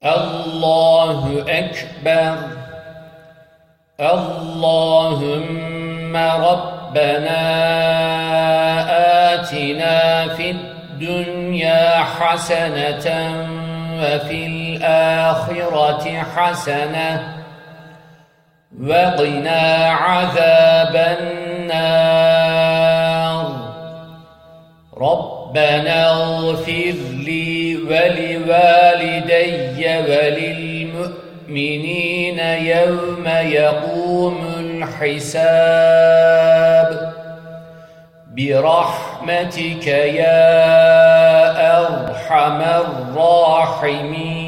الله أكبر. اللهم ربنا آتنا في الدنيا حسنة وفي الآخرة حسنة وقنا عذاب النار. ربنا اغفر لي ولوالدي وللمؤمنين يوم يقوم الحساب برحمتك يا أرحم الراحمين.